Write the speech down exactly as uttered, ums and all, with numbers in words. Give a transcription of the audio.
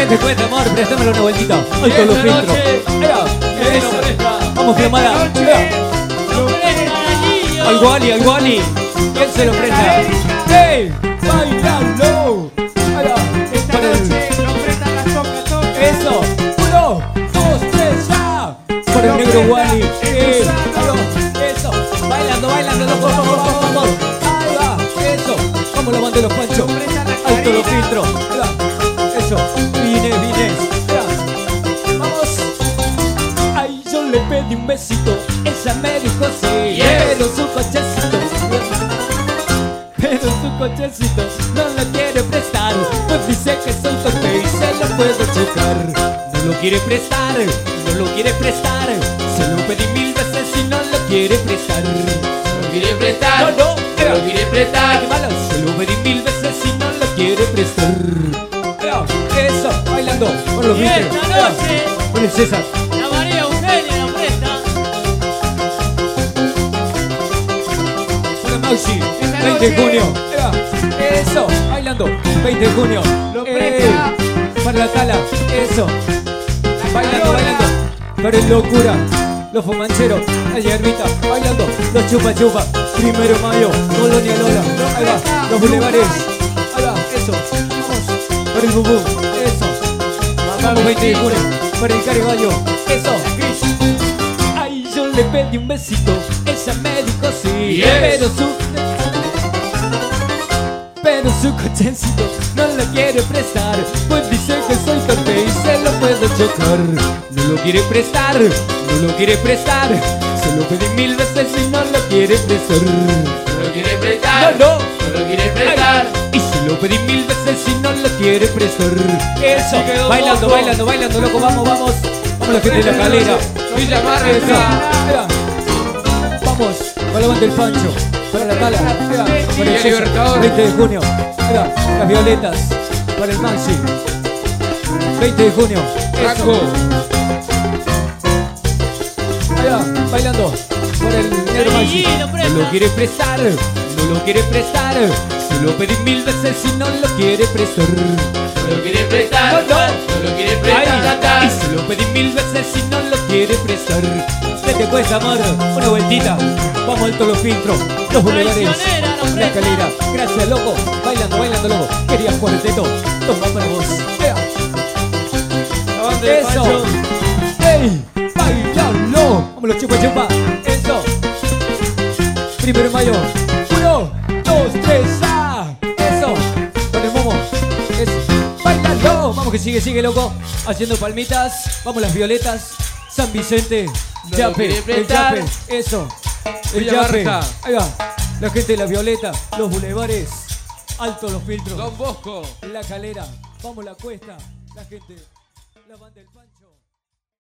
te cuesta, amor? Préstamelo una vueltita. Alto los filtros. Vamos, Flamada. Al Wally, al Wally. ¿Quién se lo presta? ¡Ey! ¡Bailalo! Para el... Eso. Uno, dos, tres, ya. Para el negro Wally. Eh, eso. Bailando, bailando. Vamos, vamos, vamos. Ahí va. Eso. Vamos la banda de los panchos. Alto los filtros. Eso. Vine, vine. Vamos. Ay, yo le pedí un besito. Ella me dijo sí. Yes. Pero su cochecito. Pero su cochecito no lo quiere prestar. Pues dice que soy torpe y se lo puedo chocar. No lo quiere prestar, no lo quiere prestar. Se lo pedí mil veces y no lo quiere prestar. No lo quiere prestar, no, no, no lo quiere prestar. Se lo pedí mil veces y no lo quiere prestar. Eso, bailando con los Esta Beatles. noche Con el César. la María Eugenia la presta. Con el Mausi. veinte de junio. Eso, bailando. veinte de junio. Lo Eh, presta. para la tala. Eso. Bailando, bailando. Para el locura. Los fumancheros. La hierbita. Bailando. Los chupa chupa. Primero de mayo. Colonia Lola. Ahí va. Los bulevares. Ahí va. Eso. Vamos. Para el bubú. Eso. Vamos, veinte de junio. Para el cariballo. Eso. Ay, yo le pedí un besito. Ella me dijo sí. Yes. Pero su... Pero su cochecito no lo quiere prestar. Pues dice que soy torpe y se lo puedo chocar. No lo quiere prestar, no lo quiere prestar. Se lo pedí mil veces y no lo quiere prestar. No lo quiere prestar, No, no, no lo quiere prestar. Ay, y se lo pedí mil veces y no lo quiere prestar. Eso, quedó bailando, loco. bailando, bailando, loco, vamos, vamos. Vamos la gente de la calera. Villa Marra. Eso, mira. Vamos, para la banda del Pancho. Para la tala, mira, para el Villa César, Libertador. veinte de junio, mira, las violetas, para el Maxi, veinte de junio, Franco. eso. Allá, bailando, para el negro Maxi, Sí, lo presta. no lo quiere prestar, no lo quiere prestar, se lo pedí mil veces y no lo quiere prestar. No lo quiere prestar, No, no. no lo quiere Ay, prestar. y se lo pedí mil veces y no lo quiere prestar. ¿Qué te cuesta, amor? Una vueltita. Vamos alto los filtros, los bulevares, Traicionera, no la presta. calera. Gracias, loco. Bailando, bailando, loco. Querías cuarteto. Toma para vos. Ea. La banda del Eso. Pancho. ¡Ey! ¡Bailalo! Vamos los chupa chupa. Eso. Primero de mayo. Uno, dos, tres, ¡ah! Eso. Con el momo. Eso. ¡Bailalo! Vamos que sigue, sigue, loco. Haciendo palmitas. Vamos las violetas. San Vicente. No lo Yape. quiere El prestar. yape. Eso. El Villa yape. Marta. Ahí va. La gente de la violeta. Los bulevares. Alto los filtros. Don Bosco. La calera. Vamos la cuesta. La gente. La banda del Pancho.